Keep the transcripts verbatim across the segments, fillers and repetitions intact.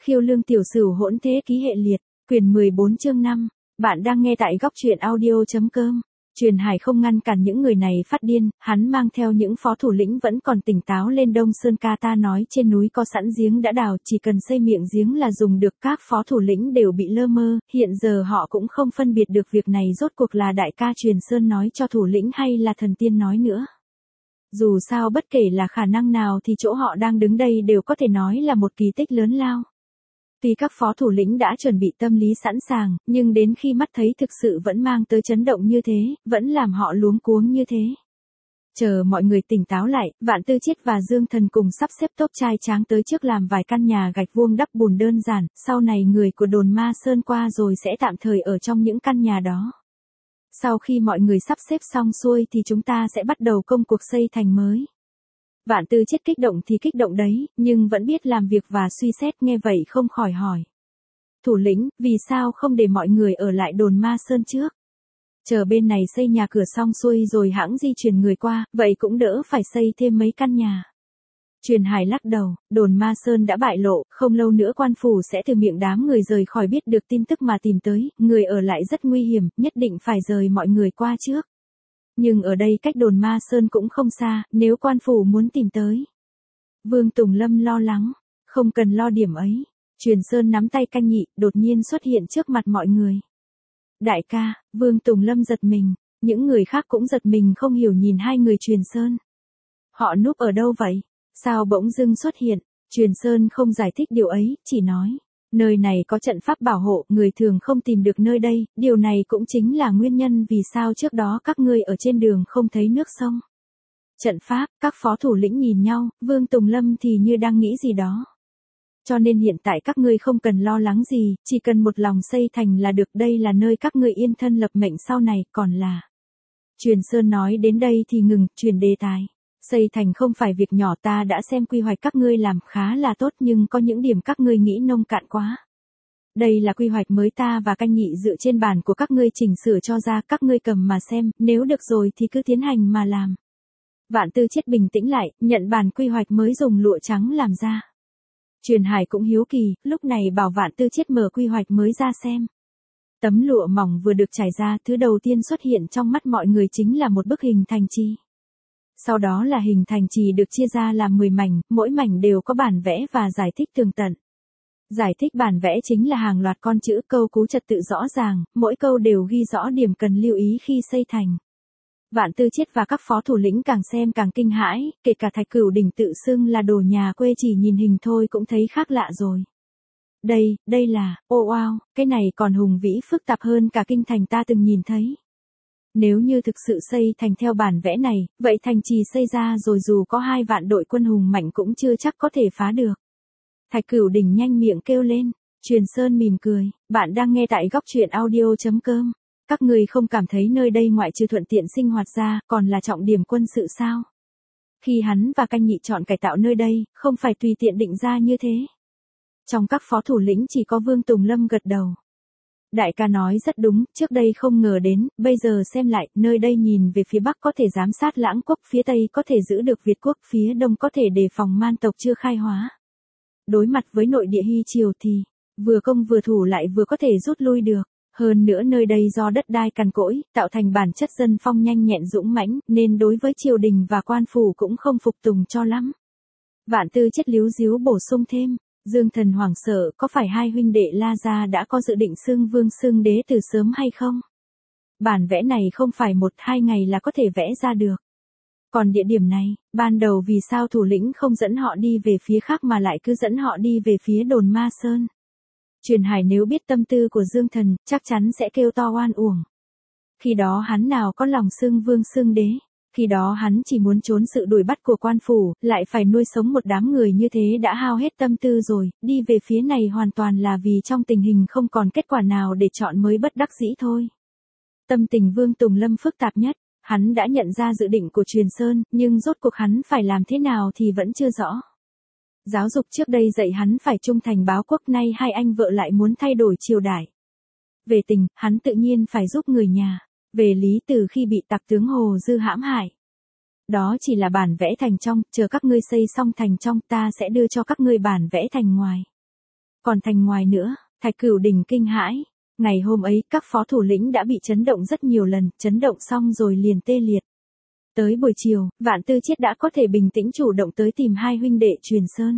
Khiêu lương tiểu sửu hỗn thế ký hệ liệt, quyển mười bốn chương năm. Bạn đang nghe tại góc truyện audio.com. Truyền Hải không ngăn cản những người này phát điên, hắn mang theo những phó thủ lĩnh vẫn còn tỉnh táo lên Đông Sơn ca ta nói trên núi có sẵn giếng đã đào, chỉ cần xây miệng giếng là dùng được. Các phó thủ lĩnh đều bị lơ mơ, hiện giờ họ cũng không phân biệt được việc này rốt cuộc là đại ca Truyền Sơn nói cho thủ lĩnh hay là thần tiên nói nữa. Dù sao bất kể là khả năng nào thì chỗ họ đang đứng đây đều có thể nói là một kỳ tích lớn lao. Tuy các phó thủ lĩnh đã chuẩn bị tâm lý sẵn sàng, nhưng đến khi mắt thấy thực sự vẫn mang tới chấn động như thế, vẫn làm họ luống cuống như thế. Chờ mọi người tỉnh táo lại, Vạn Tư Chiết và Dương Thần cùng sắp xếp tốt trai tráng tới trước làm vài căn nhà gạch vuông đắp bùn đơn giản, sau này người của đồn Ma Sơn qua rồi sẽ tạm thời ở trong những căn nhà đó. Sau khi mọi người sắp xếp xong xuôi thì chúng ta sẽ bắt đầu công cuộc xây thành mới. Vạn Tư Chiết kích động thì kích động đấy, nhưng vẫn biết làm việc và suy xét, nghe vậy không khỏi hỏi. Thủ lĩnh, vì sao không để mọi người ở lại đồn Ma Sơn trước? Chờ bên này xây nhà cửa xong xuôi rồi hãng di chuyển người qua, vậy cũng đỡ phải xây thêm mấy căn nhà. Truyền Hải lắc đầu, đồn Ma Sơn đã bại lộ, không lâu nữa quan phủ sẽ từ miệng đám người rời khỏi biết được tin tức mà tìm tới, người ở lại rất nguy hiểm, nhất định phải rời mọi người qua trước. Nhưng ở đây cách đồn Ma Sơn cũng không xa, nếu quan phủ muốn tìm tới. Vương Tùng Lâm lo lắng, không cần lo điểm ấy. Truyền Sơn nắm tay Canh Nhị, đột nhiên xuất hiện trước mặt mọi người. Đại ca, Vương Tùng Lâm giật mình, những người khác cũng giật mình không hiểu nhìn hai người Truyền Sơn. Họ núp ở đâu vậy? Sao bỗng dưng xuất hiện? Truyền Sơn không giải thích điều ấy, chỉ nói. Nơi này có trận pháp bảo hộ, người thường không tìm được nơi đây, điều này cũng chính là nguyên nhân vì sao trước đó các ngươi ở trên đường không thấy nước sông. Trận pháp, các phó thủ lĩnh nhìn nhau, Vương Tùng Lâm thì như đang nghĩ gì đó. Cho nên hiện tại các ngươi không cần lo lắng gì, chỉ cần một lòng xây thành là được, đây là nơi các ngươi yên thân lập mệnh sau này, còn là. Truyền Sơn nói đến đây thì ngừng, chuyển đề tài. Xây thành không phải việc nhỏ, ta đã xem quy hoạch các ngươi làm khá là tốt nhưng có những điểm các ngươi nghĩ nông cạn quá. Đây là quy hoạch mới ta và Canh Nhị dựa trên bản của các ngươi chỉnh sửa cho ra, các ngươi cầm mà xem, nếu được rồi thì cứ tiến hành mà làm. Vạn Tư Chiết bình tĩnh lại, nhận bản quy hoạch mới dùng lụa trắng làm ra. Truyền Hải cũng hiếu kỳ, lúc này bảo Vạn Tư Chiết mở quy hoạch mới ra xem. Tấm lụa mỏng vừa được trải ra, thứ đầu tiên xuất hiện trong mắt mọi người chính là một bức hình thành trì. Sau đó là hình thành trì được chia ra làm mười mảnh, mỗi mảnh đều có bản vẽ và giải thích tường tận. Giải thích bản vẽ chính là hàng loạt con chữ, câu cú trật tự rõ ràng, mỗi câu đều ghi rõ điểm cần lưu ý khi xây thành. Vạn Tư Chiết và các phó thủ lĩnh càng xem càng kinh hãi, kể cả Thạch Cửu Đỉnh tự xưng là đồ nhà quê chỉ nhìn hình thôi cũng thấy khác lạ rồi. Đây, đây là, ô oh wow, cái này còn hùng vĩ phức tạp hơn cả kinh thành ta từng nhìn thấy. Nếu như thực sự xây thành theo bản vẽ này, vậy thành trì xây ra rồi dù có hai vạn đội quân hùng mạnh cũng chưa chắc có thể phá được. Thạch Cửu Đỉnh nhanh miệng kêu lên, Truyền Sơn mỉm cười, bạn đang nghe tại góc truyện audio.com. Các người không cảm thấy nơi đây ngoại trừ thuận tiện sinh hoạt ra, còn là trọng điểm quân sự sao? Khi hắn và Canh Nhị chọn cải tạo nơi đây, không phải tùy tiện định ra như thế. Trong các phó thủ lĩnh chỉ có Vương Tùng Lâm gật đầu. Đại ca nói rất đúng, trước đây không ngờ đến, bây giờ xem lại, nơi đây nhìn về phía Bắc có thể giám sát Lãng quốc, phía Tây có thể giữ được Việt quốc, phía Đông có thể đề phòng man tộc chưa khai hóa. Đối mặt với nội địa Hy Triều thì, vừa công vừa thủ lại vừa có thể rút lui được. Hơn nữa nơi đây do đất đai cằn cỗi, tạo thành bản chất dân phong nhanh nhẹn dũng mãnh, nên đối với triều đình và quan phủ cũng không phục tùng cho lắm. Vạn Tư Chiết líu díu bổ sung thêm. Dương Thần hoảng sợ, có phải hai huynh đệ La Gia đã có dự định xưng vương xưng đế từ sớm hay không? Bản vẽ này không phải một hai ngày là có thể vẽ ra được. Còn địa điểm này, ban đầu vì sao thủ lĩnh không dẫn họ đi về phía khác mà lại cứ dẫn họ đi về phía đồn Ma Sơn? Truyền Hải nếu biết tâm tư của Dương Thần, chắc chắn sẽ kêu to oan uổng. Khi đó hắn nào có lòng xưng vương xưng đế. Khi đó hắn chỉ muốn trốn sự đuổi bắt của quan phủ, lại phải nuôi sống một đám người như thế đã hao hết tâm tư rồi, đi về phía này hoàn toàn là vì trong tình hình không còn kết quả nào để chọn mới bất đắc dĩ thôi. Tâm tình Vương Tùng Lâm phức tạp nhất, hắn đã nhận ra dự định của Truyền Sơn, nhưng rốt cuộc hắn phải làm thế nào thì vẫn chưa rõ. Giáo dục trước đây dạy hắn phải trung thành báo quốc, nay hai anh vợ lại muốn thay đổi triều đại. Về tình, hắn tự nhiên phải giúp người nhà. Về lý, từ khi bị tặc tướng Hồ Dư hãm hại. Đó chỉ là bản vẽ thành trong, chờ các ngươi xây xong thành trong ta sẽ đưa cho các ngươi bản vẽ thành ngoài. Còn thành ngoài nữa, Thạch Cửu Đình kinh hãi. Ngày hôm ấy, các phó thủ lĩnh đã bị chấn động rất nhiều lần, chấn động xong rồi liền tê liệt. Tới buổi chiều, Vạn Tư Chiết đã có thể bình tĩnh chủ động tới tìm hai huynh đệ Truyền Sơn.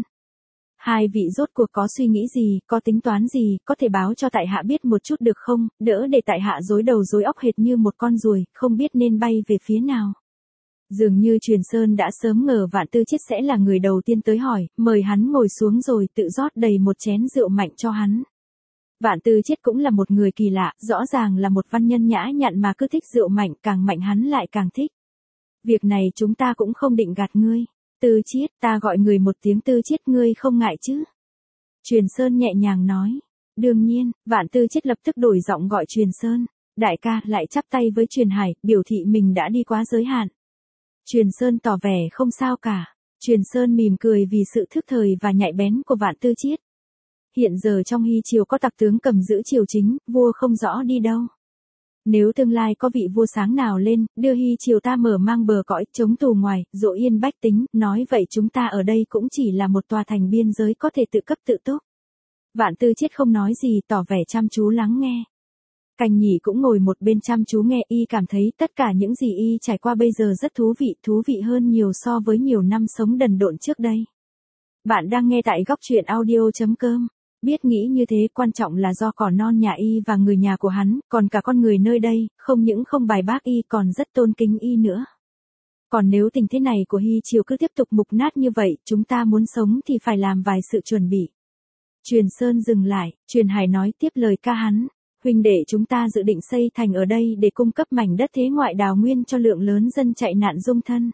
Hai vị rốt cuộc có suy nghĩ gì, có tính toán gì, có thể báo cho tại hạ biết một chút được không, đỡ để tại hạ rối đầu rối óc hệt như một con ruồi, không biết nên bay về phía nào. Dường như Truyền Sơn đã sớm ngờ Vạn Tư Chiết sẽ là người đầu tiên tới hỏi, mời hắn ngồi xuống rồi tự rót đầy một chén rượu mạnh cho hắn. Vạn Tư Chiết cũng là một người kỳ lạ, rõ ràng là một văn nhân nhã nhặn mà cứ thích rượu mạnh, càng mạnh hắn lại càng thích. Việc này chúng ta cũng không định gạt ngươi. Tư Chiết, ta gọi người một tiếng Tư Chiết ngươi không ngại chứ? Truyền Sơn nhẹ nhàng nói. Đương nhiên, Vạn Tư Chiết lập tức đổi giọng gọi Truyền Sơn. Đại ca lại chắp tay với Truyền Hải, biểu thị mình đã đi quá giới hạn. Truyền Sơn tỏ vẻ không sao cả. Truyền Sơn mỉm cười vì sự thức thời và nhạy bén của Vạn Tư Chiết. Hiện giờ trong Hy triều có tặc tướng cầm giữ triều chính, vua không rõ đi đâu. Nếu tương lai có vị vua sáng nào lên, đưa Hy triều ta mở mang bờ cõi, chống tù ngoài, dỗ yên bách tính, nói vậy chúng ta ở đây cũng chỉ là một tòa thành biên giới có thể tự cấp tự túc. Vạn Tư Chiết không nói gì, tỏ vẻ chăm chú lắng nghe. Cành Nhỉ cũng ngồi một bên chăm chú nghe, y cảm thấy tất cả những gì y trải qua bây giờ rất thú vị, thú vị hơn nhiều so với nhiều năm sống đần độn trước đây. Bạn đang nghe tại góc truyện audio chấm com. Biết nghĩ như thế quan trọng là do cỏ non nhà y và người nhà của hắn, còn cả con người nơi đây, không những không bài bác y còn rất tôn kính y nữa. Còn nếu tình thế này của Hy triều cứ tiếp tục mục nát như vậy, chúng ta muốn sống thì phải làm vài sự chuẩn bị. Truyền Sơn dừng lại, Truyền Hải nói tiếp lời ca hắn. Huynh đệ chúng ta dự định xây thành ở đây để cung cấp mảnh đất thế ngoại đào nguyên cho lượng lớn dân chạy nạn dung thân.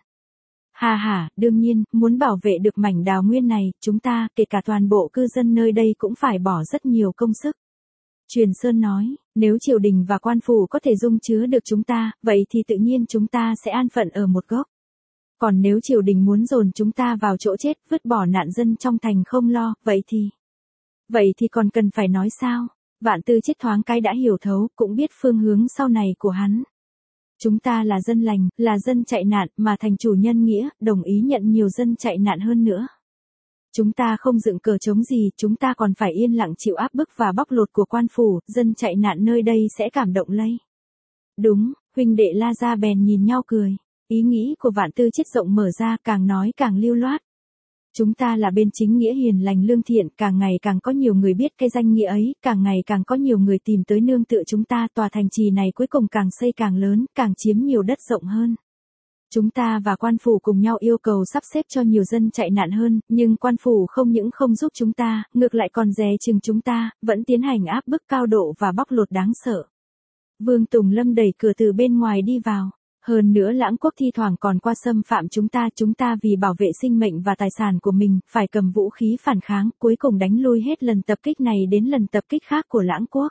Hà hà, đương nhiên, muốn bảo vệ được mảnh đào nguyên này, chúng ta, kể cả toàn bộ cư dân nơi đây cũng phải bỏ rất nhiều công sức. Truyền Sơn nói, nếu triều đình và quan phủ có thể dung chứa được chúng ta, vậy thì tự nhiên chúng ta sẽ an phận ở một góc. Còn nếu triều đình muốn dồn chúng ta vào chỗ chết, vứt bỏ nạn dân trong thành không lo, vậy thì... Vậy thì còn cần phải nói sao? Vạn Tư Chiết thoáng cái đã hiểu thấu, cũng biết phương hướng sau này của hắn. Chúng ta là dân lành, là dân chạy nạn, mà thành chủ nhân nghĩa, đồng ý nhận nhiều dân chạy nạn hơn nữa. Chúng ta không dựng cờ chống gì, chúng ta còn phải yên lặng chịu áp bức và bóc lột của quan phủ, dân chạy nạn nơi đây sẽ cảm động lây. Đúng, huynh đệ La Gia bèn nhìn nhau cười. Ý nghĩ của Vạn Tư Chiết rộng mở ra, càng nói càng lưu loát. Chúng ta là bên chính nghĩa hiền lành lương thiện, càng ngày càng có nhiều người biết cái danh nghĩa ấy, càng ngày càng có nhiều người tìm tới nương tựa chúng ta, tòa thành trì này cuối cùng càng xây càng lớn, càng chiếm nhiều đất rộng hơn. Chúng ta và quan phủ cùng nhau yêu cầu sắp xếp cho nhiều dân chạy nạn hơn, nhưng quan phủ không những không giúp chúng ta, ngược lại còn dè chừng chúng ta, vẫn tiến hành áp bức cao độ và bóc lột đáng sợ. Vương Tùng Lâm đẩy cửa từ bên ngoài đi vào. Hơn nữa Lãng Quốc thi thoảng còn qua xâm phạm chúng ta, chúng ta vì bảo vệ sinh mệnh và tài sản của mình, phải cầm vũ khí phản kháng, cuối cùng đánh lui hết lần tập kích này đến lần tập kích khác của Lãng Quốc.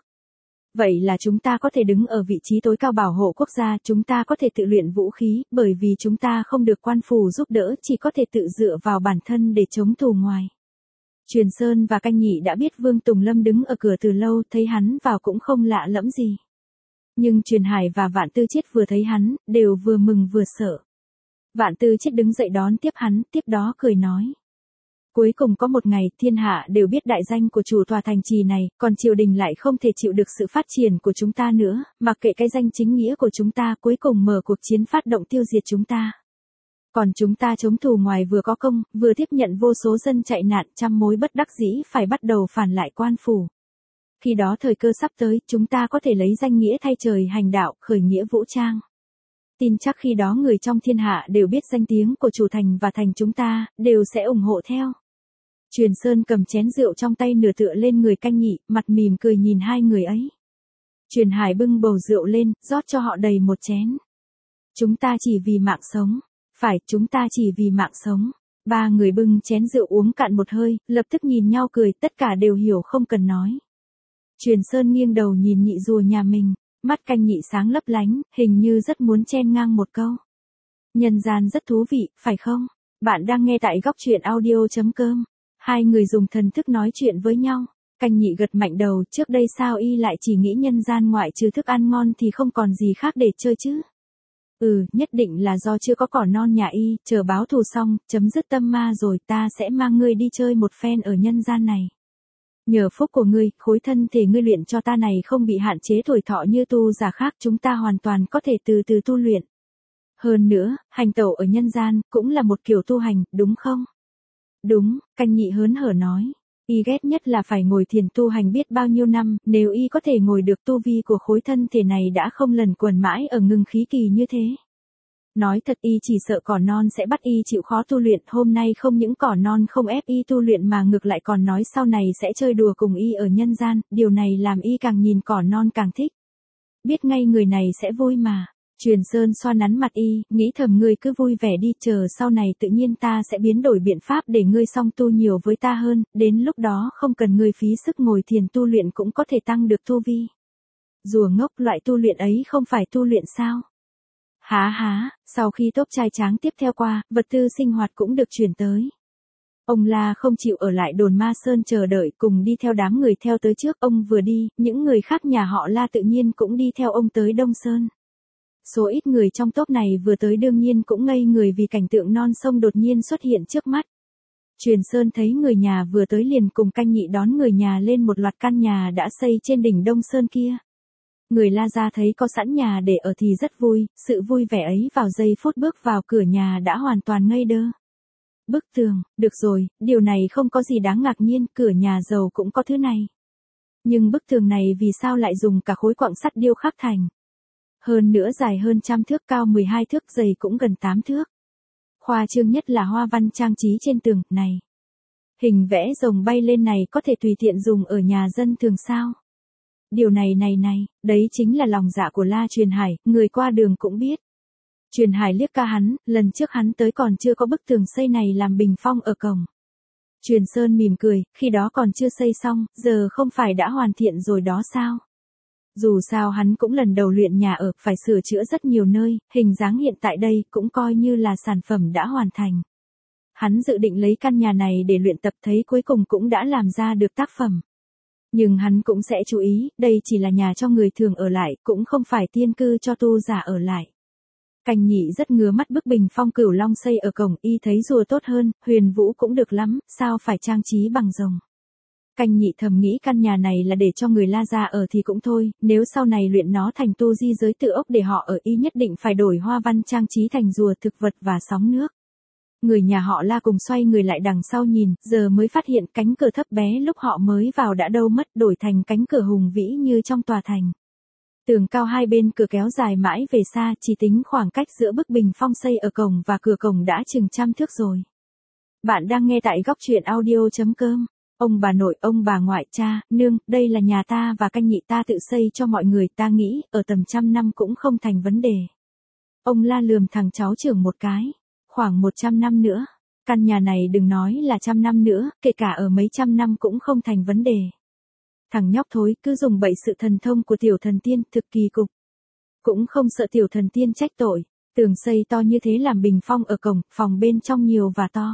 Vậy là chúng ta có thể đứng ở vị trí tối cao bảo hộ quốc gia, chúng ta có thể tự luyện vũ khí, bởi vì chúng ta không được quan phủ giúp đỡ, chỉ có thể tự dựa vào bản thân để chống tù ngoài. Truyền Sơn và Canh Nhị đã biết Vương Tùng Lâm đứng ở cửa từ lâu, thấy hắn vào cũng không lạ lẫm gì. Nhưng Truyền Hải và Vạn Tư Chiết vừa thấy hắn, đều vừa mừng vừa sợ. Vạn Tư Chiết đứng dậy đón tiếp hắn, tiếp đó cười nói. Cuối cùng có một ngày, thiên hạ đều biết đại danh của chủ tòa thành trì này, còn triều đình lại không thể chịu được sự phát triển của chúng ta nữa, mặc kệ cái danh chính nghĩa của chúng ta, cuối cùng mở cuộc chiến phát động tiêu diệt chúng ta. Còn chúng ta chống tù ngoài vừa có công, vừa tiếp nhận vô số dân chạy nạn, trăm mối bất đắc dĩ phải bắt đầu phản lại quan phủ. Khi đó thời cơ sắp tới, chúng ta có thể lấy danh nghĩa thay trời hành đạo, khởi nghĩa vũ trang. Tin chắc khi đó người trong thiên hạ đều biết danh tiếng của chủ thành và thành chúng ta, đều sẽ ủng hộ theo. Truyền Sơn cầm chén rượu trong tay nửa tựa lên người Canh Nhị, mặt mỉm cười nhìn hai người ấy. Truyền Hải bưng bầu rượu lên, rót cho họ đầy một chén. Chúng ta chỉ vì mạng sống. Phải, chúng ta chỉ vì mạng sống. Ba người bưng chén rượu uống cạn một hơi, lập tức nhìn nhau cười, tất cả đều hiểu không cần nói. Truyền Sơn nghiêng đầu nhìn nhị rùa nhà mình, mắt Canh Nhị sáng lấp lánh, hình như rất muốn chen ngang một câu. Nhân gian rất thú vị, phải không? Bạn đang nghe tại góc truyện audio chấm com. Hai người dùng thần thức nói chuyện với nhau. Canh Nhị gật mạnh đầu, trước đây sao y lại chỉ nghĩ nhân gian ngoại trừ thức ăn ngon thì không còn gì khác để chơi chứ? Ừ, nhất định là do chưa có cỏ non nhà y, chờ báo thù xong, chấm dứt tâm ma rồi ta sẽ mang ngươi đi chơi một phen ở nhân gian này. Nhờ phúc của ngươi, khối thân thể ngươi luyện cho ta này không bị hạn chế tuổi thọ như tu giả khác, chúng ta hoàn toàn có thể từ từ tu luyện. Hơn nữa, hành tẩu ở nhân gian, cũng là một kiểu tu hành, đúng không? Đúng, Canh Nhị hớn hở nói. Y ghét nhất là phải ngồi thiền tu hành biết bao nhiêu năm, nếu y có thể ngồi được tu vi của khối thân thể này đã không lần quẩn mãi ở ngưng khí kỳ như thế. Nói thật y chỉ sợ cỏ non sẽ bắt y chịu khó tu luyện, hôm nay không những cỏ non không ép y tu luyện mà ngược lại còn nói sau này sẽ chơi đùa cùng y ở nhân gian, điều này làm y càng nhìn cỏ non càng thích. Biết ngay người này sẽ vui mà. Truyền Sơn xoa nắn mặt y, nghĩ thầm ngươi cứ vui vẻ đi, chờ sau này tự nhiên ta sẽ biến đổi biện pháp để ngươi song tu nhiều với ta hơn, đến lúc đó không cần ngươi phí sức ngồi thiền tu luyện cũng có thể tăng được tu vi. Rùa ngốc, loại tu luyện ấy không phải tu luyện sao? Há há, sau khi tốp trai tráng tiếp theo qua, vật tư sinh hoạt cũng được chuyển tới. Ông La không chịu ở lại đồn Ma Sơn chờ đợi, cùng đi theo đám người theo tới trước, ông vừa đi, những người khác nhà họ La tự nhiên cũng đi theo ông tới Đông Sơn. Số ít người trong tốp này vừa tới đương nhiên cũng ngây người vì cảnh tượng non sông đột nhiên xuất hiện trước mắt. Truyền Sơn thấy người nhà vừa tới liền cùng Canh Nhị đón người nhà lên một loạt căn nhà đã xây trên đỉnh Đông Sơn kia. Người La gia thấy có sẵn nhà để ở thì rất vui, sự vui vẻ ấy vào giây phút bước vào cửa nhà đã hoàn toàn ngây đơ. Bức tường, được rồi, điều này không có gì đáng ngạc nhiên, cửa nhà giàu cũng có thứ này. Nhưng bức tường này vì sao lại dùng cả khối quặng sắt điêu khắc thành? Hơn nữa dài hơn trăm thước, cao mười hai thước, dày cũng gần tám thước. Khoa trương nhất là hoa văn trang trí trên tường này. Hình vẽ rồng bay lên này có thể tùy tiện dùng ở nhà dân thường sao? Điều này này này, đấy chính là lòng dạ của La Truyền Hải, người qua đường cũng biết. Truyền Hải liếc ca hắn, lần trước hắn tới còn chưa có bức tường xây này làm bình phong ở cổng. Truyền Sơn mỉm cười, khi đó còn chưa xây xong, giờ không phải đã hoàn thiện rồi đó sao? Dù sao hắn cũng lần đầu luyện nhà ở, phải sửa chữa rất nhiều nơi, hình dáng hiện tại đây cũng coi như là sản phẩm đã hoàn thành. Hắn dự định lấy căn nhà này để luyện tập, thấy cuối cùng cũng đã làm ra được tác phẩm. Nhưng hắn cũng sẽ chú ý, đây chỉ là nhà cho người thường ở lại, cũng không phải tiên cư cho tu giả ở lại. Canh Nhị rất ngứa mắt bức bình phong Cửu Long xây ở cổng, y thấy rùa tốt hơn, huyền vũ cũng được lắm, sao phải trang trí bằng rồng. Canh Nhị thầm nghĩ căn nhà này là để cho người La gia ở thì cũng thôi, nếu sau này luyện nó thành tu di giới tự ốc để họ ở y nhất định phải đổi hoa văn trang trí thành rùa, thực vật và sóng nước. Người nhà họ La cùng xoay người lại đằng sau nhìn, giờ mới phát hiện cánh cửa thấp bé lúc họ mới vào đã đâu mất, đổi thành cánh cửa hùng vĩ như trong tòa thành. Tường cao hai bên cửa kéo dài mãi về xa, chỉ tính khoảng cách giữa bức bình phong xây ở cổng và cửa cổng đã chừng trăm thước rồi. Bạn đang nghe tại góc truyện audio chấm com. Ông bà nội, ông bà ngoại, cha, nương, đây là nhà ta và Canh Nhị ta tự xây cho mọi người, ta nghĩ, ở tầm trăm năm cũng không thành vấn đề. Ông La lườm thằng cháu trưởng một cái. Khoảng một trăm năm nữa, căn nhà này đừng nói là trăm năm nữa, kể cả ở mấy trăm năm cũng không thành vấn đề. Thằng nhóc thối cứ dùng bậy sự thần thông của tiểu thần tiên, thực kỳ cục. Cũng không sợ tiểu thần tiên trách tội, tường xây to như thế làm bình phong ở cổng, phòng bên trong nhiều và to.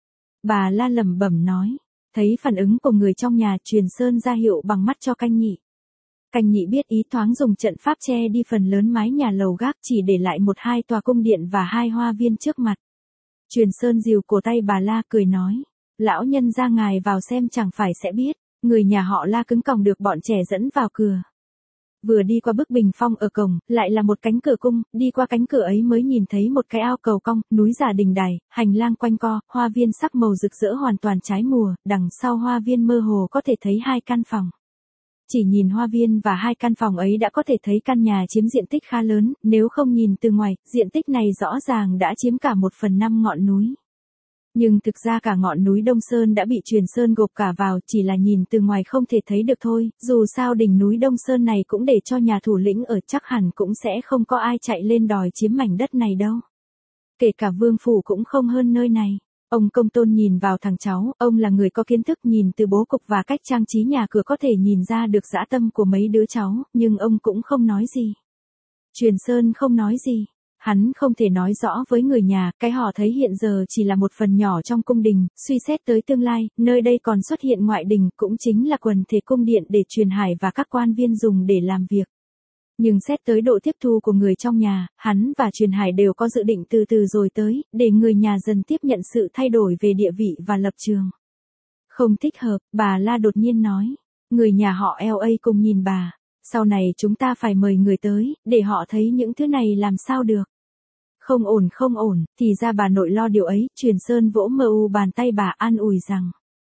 Bà La lẩm bẩm nói, thấy phản ứng của người trong nhà, Truyền Sơn ra hiệu bằng mắt cho Canh Nhị. Canh Nhị biết ý, thoáng dùng trận pháp che đi phần lớn mái nhà lầu gác, chỉ để lại một hai tòa cung điện và hai hoa viên trước mặt. Truyền Sơn dìu cổ tay bà La cười nói, lão nhân ra ngài vào xem chẳng phải sẽ biết. Người nhà họ La cứng còng được bọn trẻ dẫn vào cửa. Vừa đi qua bức bình phong ở cổng, lại là một cánh cửa cung, đi qua cánh cửa ấy mới nhìn thấy một cái ao cầu cong, núi giả đình đài, hành lang quanh co, hoa viên sắc màu rực rỡ hoàn toàn trái mùa, đằng sau hoa viên mơ hồ có thể thấy hai căn phòng. Chỉ nhìn hoa viên và hai căn phòng ấy đã có thể thấy căn nhà chiếm diện tích khá lớn, nếu không nhìn từ ngoài, diện tích này rõ ràng đã chiếm cả một phần năm ngọn núi. Nhưng thực ra cả ngọn núi Đông Sơn đã bị Truyền Sơn gộp cả vào, chỉ là nhìn từ ngoài không thể thấy được thôi, dù sao đỉnh núi Đông Sơn này cũng để cho nhà thủ lĩnh ở, chắc hẳn cũng sẽ không có ai chạy lên đòi chiếm mảnh đất này đâu. Kể cả vương phủ cũng không hơn nơi này. Ông Công Tôn nhìn vào thằng cháu, ông là người có kiến thức, nhìn từ bố cục và cách trang trí nhà cửa có thể nhìn ra được dã tâm của mấy đứa cháu, nhưng ông cũng không nói gì. Truyền Sơn không nói gì. Hắn không thể nói rõ với người nhà, cái họ thấy hiện giờ chỉ là một phần nhỏ trong cung đình, suy xét tới tương lai, nơi đây còn xuất hiện ngoại đình, cũng chính là quần thể cung điện để Truyền Hải và các quan viên dùng để làm việc. Nhưng xét tới độ tiếp thu của người trong nhà, hắn và Truyền Hải đều có dự định từ từ rồi tới, để người nhà dần tiếp nhận sự thay đổi về địa vị và lập trường. Không thích hợp, bà La đột nhiên nói. Người nhà họ lờ a cùng nhìn bà. Sau này chúng ta phải mời người tới, để họ thấy những thứ này làm sao được. Không ổn không ổn, thì ra bà nội lo điều ấy, Truyền Sơn vỗ mờ u bàn tay bà an ủi rằng.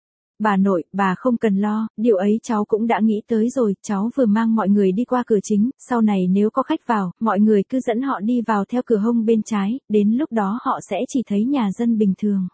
Bà nội, bà không cần lo, điều ấy cháu cũng đã nghĩ tới rồi, cháu vừa mang mọi người đi qua cửa chính, sau này nếu có khách vào, mọi người cứ dẫn họ đi vào theo cửa hông bên trái, đến lúc đó họ sẽ chỉ thấy nhà dân bình thường.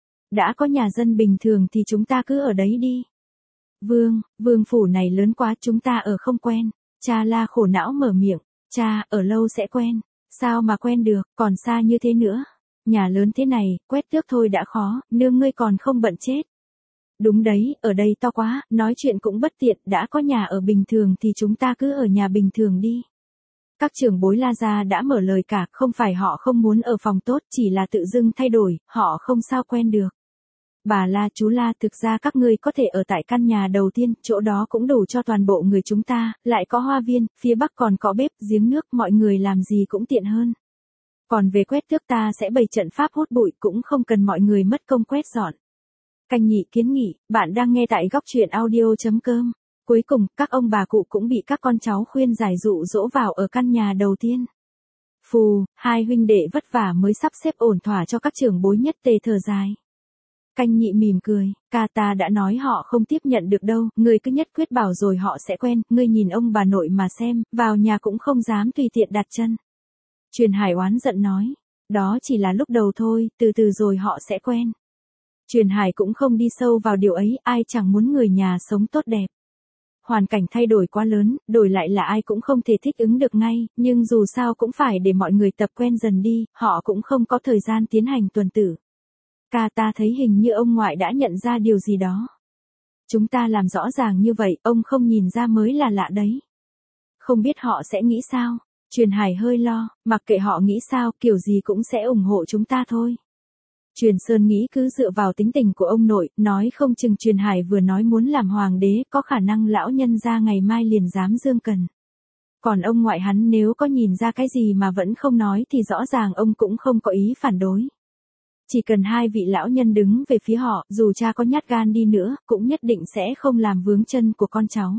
Đã có nhà dân bình thường thì chúng ta cứ ở đấy đi. Vương, vương phủ này lớn quá chúng ta ở không quen. Cha La khổ não mở miệng, cha, ở lâu sẽ quen. Sao mà quen được, còn xa như thế nữa. Nhà lớn thế này, quét tước thôi đã khó, nương ngươi còn không bận chết. Đúng đấy, ở đây to quá, nói chuyện cũng bất tiện, đã có nhà ở bình thường thì chúng ta cứ ở nhà bình thường đi. Các trưởng bối La gia đã mở lời cả, không phải họ không muốn ở phòng tốt, chỉ là tự dưng thay đổi, họ không sao quen được. Bà La, chú La, thực ra các ngươi có thể ở tại căn nhà đầu tiên, chỗ đó cũng đủ cho toàn bộ người chúng ta, lại có hoa viên, phía bắc còn có bếp, giếng nước, mọi người làm gì cũng tiện hơn. Còn về quét tước ta sẽ bày trận pháp hút bụi, cũng không cần mọi người mất công quét dọn. Canh nhị kiến nghị, bạn đang nghe tại góc truyện audio chấm com. Cuối cùng, các ông bà cụ cũng bị các con cháu khuyên giải dụ dỗ vào ở căn nhà đầu tiên. Phù, hai huynh đệ vất vả mới sắp xếp ổn thỏa cho các trưởng bối nhất tề thở dài. Canh nhị mỉm cười, ca ta đã nói họ không tiếp nhận được đâu, ngươi cứ nhất quyết bảo rồi họ sẽ quen, ngươi nhìn ông bà nội mà xem, vào nhà cũng không dám tùy tiện đặt chân. Truyền Hải oán giận nói, đó chỉ là lúc đầu thôi, từ từ rồi họ sẽ quen. Truyền Hải cũng không đi sâu vào điều ấy, ai chẳng muốn người nhà sống tốt đẹp. Hoàn cảnh thay đổi quá lớn, đổi lại là ai cũng không thể thích ứng được ngay, nhưng dù sao cũng phải để mọi người tập quen dần đi, họ cũng không có thời gian tiến hành tuần tử. Ca ta thấy hình như ông ngoại đã nhận ra điều gì đó. Chúng ta làm rõ ràng như vậy, ông không nhìn ra mới là lạ đấy. Không biết họ sẽ nghĩ sao? Truyền Hải hơi lo, mặc kệ họ nghĩ sao, kiểu gì cũng sẽ ủng hộ chúng ta thôi. Truyền Sơn nghĩ cứ dựa vào tính tình của ông nội, nói không chừng Truyền Hải vừa nói muốn làm hoàng đế, có khả năng lão nhân ra ngày mai liền dám dương cần. Còn ông ngoại hắn nếu có nhìn ra cái gì mà vẫn không nói thì rõ ràng ông cũng không có ý phản đối. Chỉ cần hai vị lão nhân đứng về phía họ, dù cha có nhát gan đi nữa, cũng nhất định sẽ không làm vướng chân của con cháu.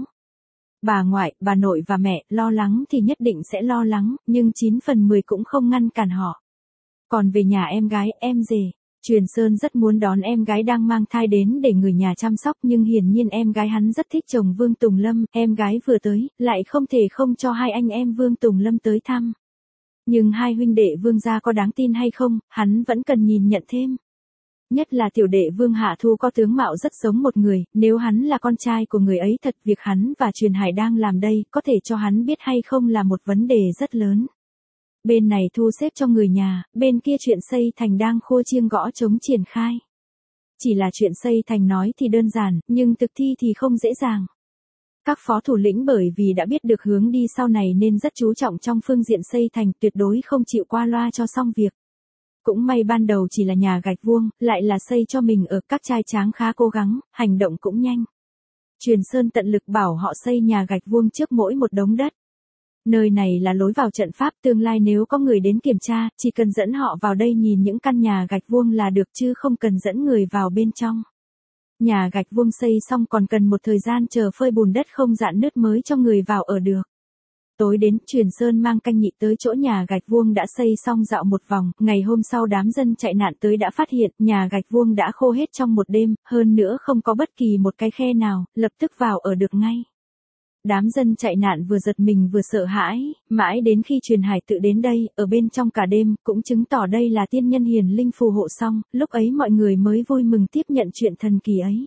Bà ngoại, bà nội và mẹ, lo lắng thì nhất định sẽ lo lắng, nhưng chín phần mười cũng không ngăn cản họ. Còn về nhà em gái, em rể, Truyền Sơn rất muốn đón em gái đang mang thai đến để người nhà chăm sóc nhưng hiển nhiên em gái hắn rất thích chồng Vương Tùng Lâm, em gái vừa tới, lại không thể không cho hai anh em Vương Tùng Lâm tới thăm. Nhưng hai huynh đệ Vương gia có đáng tin hay không, hắn vẫn cần nhìn nhận thêm. Nhất là tiểu đệ Vương Hạ Thu có tướng mạo rất giống một người, nếu hắn là con trai của người ấy thật việc hắn và Truyền Hải đang làm đây, có thể cho hắn biết hay không là một vấn đề rất lớn. Bên này thu xếp cho người nhà, bên kia chuyện xây thành đang khua chiêng gõ trống triển khai. Chỉ là chuyện xây thành nói thì đơn giản, nhưng thực thi thì không dễ dàng. Các phó thủ lĩnh bởi vì đã biết được hướng đi sau này nên rất chú trọng trong phương diện xây thành, tuyệt đối không chịu qua loa cho xong việc. Cũng may ban đầu chỉ là nhà gạch vuông, lại là xây cho mình ở, các trai tráng khá cố gắng, hành động cũng nhanh. Truyền Sơn tận lực bảo họ xây nhà gạch vuông trước mỗi một đống đất. Nơi này là lối vào trận pháp, tương lai nếu có người đến kiểm tra, chỉ cần dẫn họ vào đây nhìn những căn nhà gạch vuông là được chứ không cần dẫn người vào bên trong. Nhà gạch vuông xây xong còn cần một thời gian chờ phơi bùn đất không rạn nứt mới cho người vào ở được. Tối đến, Truyền Sơn mang canh nhị tới chỗ nhà gạch vuông đã xây xong dạo một vòng, ngày hôm sau đám dân chạy nạn tới đã phát hiện nhà gạch vuông đã khô hết trong một đêm, hơn nữa không có bất kỳ một cái khe nào, lập tức vào ở được ngay. Đám dân chạy nạn vừa giật mình vừa sợ hãi, mãi đến khi Truyền Hải tự đến đây, ở bên trong cả đêm, cũng chứng tỏ đây là tiên nhân hiền linh phù hộ xong, lúc ấy mọi người mới vui mừng tiếp nhận chuyện thần kỳ ấy.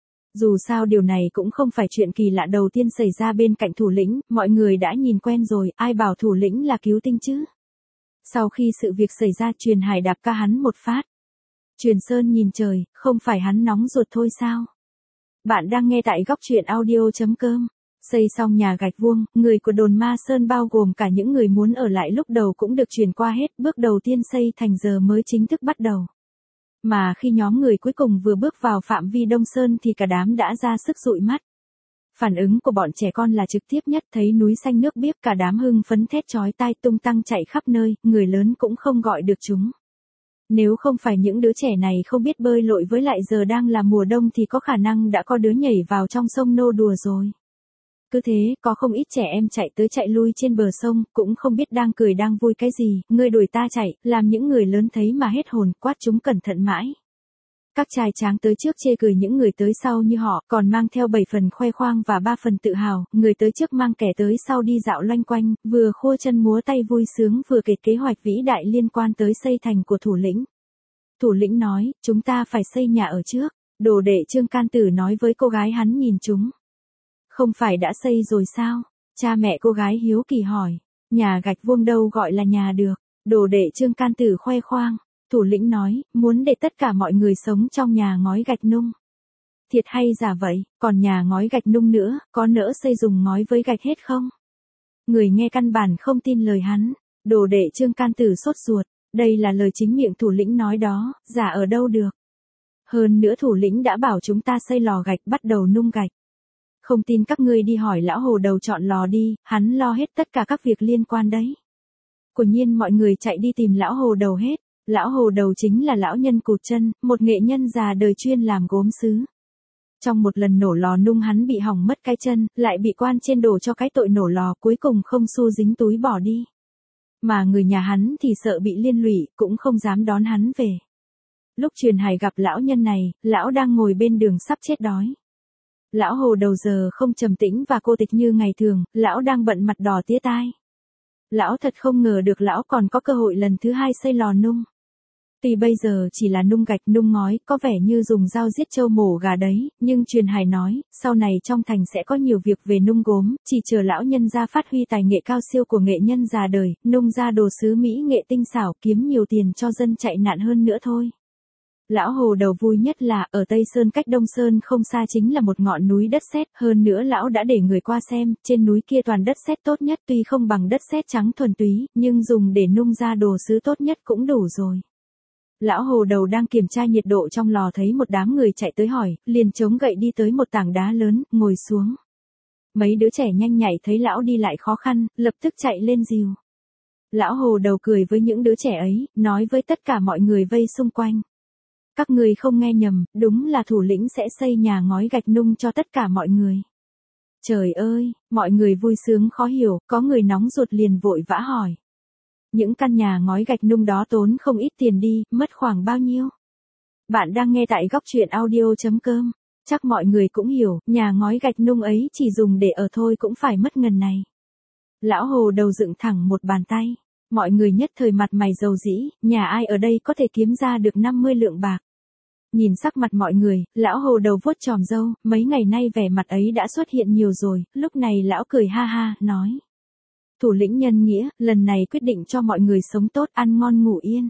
Dù sao điều này cũng không phải chuyện kỳ lạ đầu tiên xảy ra bên cạnh thủ lĩnh, mọi người đã nhìn quen rồi, ai bảo thủ lĩnh là cứu tinh chứ. Sau khi sự việc xảy ra Truyền Hải đạp ca hắn một phát. Truyền Sơn nhìn trời, không phải hắn nóng ruột thôi sao? Bạn đang nghe tại góc truyện audio chấm com. Xây xong nhà gạch vuông, người của đồn Ma Sơn bao gồm cả những người muốn ở lại lúc đầu cũng được chuyển qua hết, bước đầu tiên xây thành giờ mới chính thức bắt đầu. Mà khi nhóm người cuối cùng vừa bước vào phạm vi Đông Sơn thì cả đám đã ra sức dụi mắt. Phản ứng của bọn trẻ con là trực tiếp nhất, thấy núi xanh nước biếc cả đám hưng phấn thét chói tai tung tăng chạy khắp nơi, người lớn cũng không gọi được chúng. Nếu không phải những đứa trẻ này không biết bơi lội với lại giờ đang là mùa đông thì có khả năng đã có đứa nhảy vào trong sông nô đùa rồi. Cứ thế, có không ít trẻ em chạy tới chạy lui trên bờ sông, cũng không biết đang cười đang vui cái gì, ngươi đuổi ta chạy, làm những người lớn thấy mà hết hồn, quát chúng cẩn thận mãi. Các trai tráng tới trước chê cười những người tới sau như họ, còn mang theo bảy phần khoe khoang và ba phần tự hào, người tới trước mang kẻ tới sau đi dạo loanh quanh, vừa khua chân múa tay vui sướng vừa kể kế hoạch vĩ đại liên quan tới xây thành của thủ lĩnh. Thủ lĩnh nói, chúng ta phải xây nhà ở trước, đồ đệ Trương Can Tử nói với cô gái hắn nhìn chúng. Không phải đã xây rồi sao? Cha mẹ cô gái hiếu kỳ hỏi, nhà gạch vuông đâu gọi là nhà được, đồ đệ Trương Can Tử khoe khoang. Thủ lĩnh nói, muốn để tất cả mọi người sống trong nhà ngói gạch nung. Thiệt hay giả vậy, còn nhà ngói gạch nung nữa, có nỡ xây dùng ngói với gạch hết không? Người nghe căn bản không tin lời hắn, đồ đệ Trương Can Tử sốt ruột, đây là lời chính miệng thủ lĩnh nói đó, giả ở đâu được. Hơn nữa thủ lĩnh đã bảo chúng ta xây lò gạch bắt đầu nung gạch. Không tin các ngươi đi hỏi lão hồ đầu chọn lò đi, hắn lo hết tất cả các việc liên quan đấy. Quả nhiên mọi người chạy đi tìm lão hồ đầu hết. Lão hồ đầu chính là lão nhân cụt chân, một nghệ nhân già đời chuyên làm gốm sứ. Trong một lần nổ lò nung hắn bị hỏng mất cái chân, lại bị quan trên đổ cho cái tội nổ lò, cuối cùng không xu dính túi bỏ đi. Mà người nhà hắn thì sợ bị liên lụy, cũng không dám đón hắn về. Lúc Truyền Hải gặp lão nhân này, lão đang ngồi bên đường sắp chết đói. Lão hồ đầu giờ không trầm tĩnh và cô tịch như ngày thường, lão đang bận mặt đỏ tía tai. Lão thật không ngờ được lão còn có cơ hội lần thứ hai xây lò nung. Tuy bây giờ chỉ là nung gạch nung ngói, có vẻ như dùng dao giết trâu mổ gà đấy, nhưng Truyền Hải nói, sau này trong thành sẽ có nhiều việc về nung gốm, chỉ chờ lão nhân ra phát huy tài nghệ cao siêu của nghệ nhân già đời, nung ra đồ sứ mỹ nghệ tinh xảo, kiếm nhiều tiền cho dân chạy nạn hơn nữa thôi. Lão hồ đầu vui nhất là, ở Tây Sơn cách Đông Sơn không xa chính là một ngọn núi đất sét, hơn nữa lão đã để người qua xem, trên núi kia toàn đất sét tốt nhất, tuy không bằng đất sét trắng thuần túy, nhưng dùng để nung ra đồ sứ tốt nhất cũng đủ rồi. Lão hồ đầu đang kiểm tra nhiệt độ trong lò thấy một đám người chạy tới hỏi, liền chống gậy đi tới một tảng đá lớn, ngồi xuống. Mấy đứa trẻ nhanh nhạy thấy lão đi lại khó khăn, lập tức chạy lên dìu. Lão hồ đầu cười với những đứa trẻ ấy, nói với tất cả mọi người vây xung quanh. Các người không nghe nhầm, đúng là thủ lĩnh sẽ xây nhà ngói gạch nung cho tất cả mọi người. Trời ơi, mọi người vui sướng khó hiểu, có người nóng ruột liền vội vã hỏi. Những căn nhà ngói gạch nung đó tốn không ít tiền đi, mất khoảng bao nhiêu? Bạn đang nghe tại góc truyện audio chấm com. Chắc mọi người cũng hiểu, nhà ngói gạch nung ấy chỉ dùng để ở thôi cũng phải mất ngần này. Lão hồ đầu dựng thẳng một bàn tay. Mọi người nhất thời mặt mày dầu dĩ, nhà ai ở đây có thể kiếm ra được năm mươi lượng bạc. Nhìn sắc mặt mọi người, lão hồ đầu vuốt chòm râu, mấy ngày nay vẻ mặt ấy đã xuất hiện nhiều rồi, lúc này lão cười ha ha, nói. Thủ lĩnh nhân nghĩa, lần này quyết định cho mọi người sống tốt, ăn ngon ngủ yên.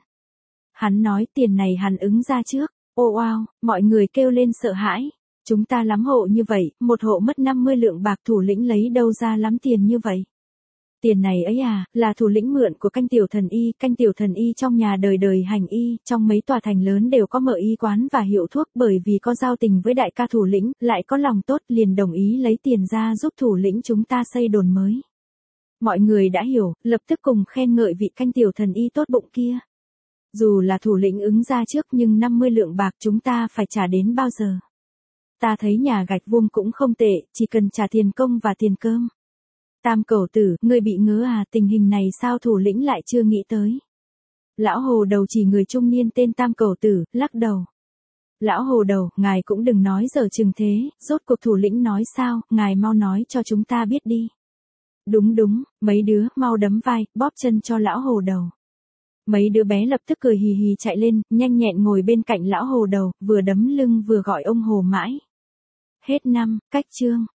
Hắn nói tiền này hắn ứng ra trước, ô wow, mọi người kêu lên sợ hãi. Chúng ta lắm hộ như vậy, một hộ mất năm mươi lượng bạc, thủ lĩnh lấy đâu ra lắm tiền như vậy? Tiền này ấy à, là thủ lĩnh mượn của canh tiểu thần y, canh tiểu thần y trong nhà đời đời hành y, trong mấy tòa thành lớn đều có mở y quán và hiệu thuốc, bởi vì có giao tình với đại ca thủ lĩnh, lại có lòng tốt liền đồng ý lấy tiền ra giúp thủ lĩnh chúng ta xây đồn mới. Mọi người đã hiểu, lập tức cùng khen ngợi vị canh tiểu thần y tốt bụng kia. Dù là thủ lĩnh ứng ra trước nhưng năm mươi lượng bạc chúng ta phải trả đến bao giờ? Ta thấy nhà gạch vuông cũng không tệ, chỉ cần trả tiền công và tiền cơm. Tam cẩu tử, ngươi bị ngớ à, tình hình này sao thủ lĩnh lại chưa nghĩ tới? Lão hồ đầu chỉ người trung niên tên Tam cẩu tử, lắc đầu. Lão hồ đầu, ngài cũng đừng nói dở chừng thế, rốt cuộc thủ lĩnh nói sao, ngài mau nói cho chúng ta biết đi. Đúng đúng, mấy đứa, mau đấm vai, bóp chân cho lão hồ đầu. Mấy đứa bé lập tức cười hì hì chạy lên, nhanh nhẹn ngồi bên cạnh lão hồ đầu, vừa đấm lưng vừa gọi ông hồ mãi. Hết năm, cách chương.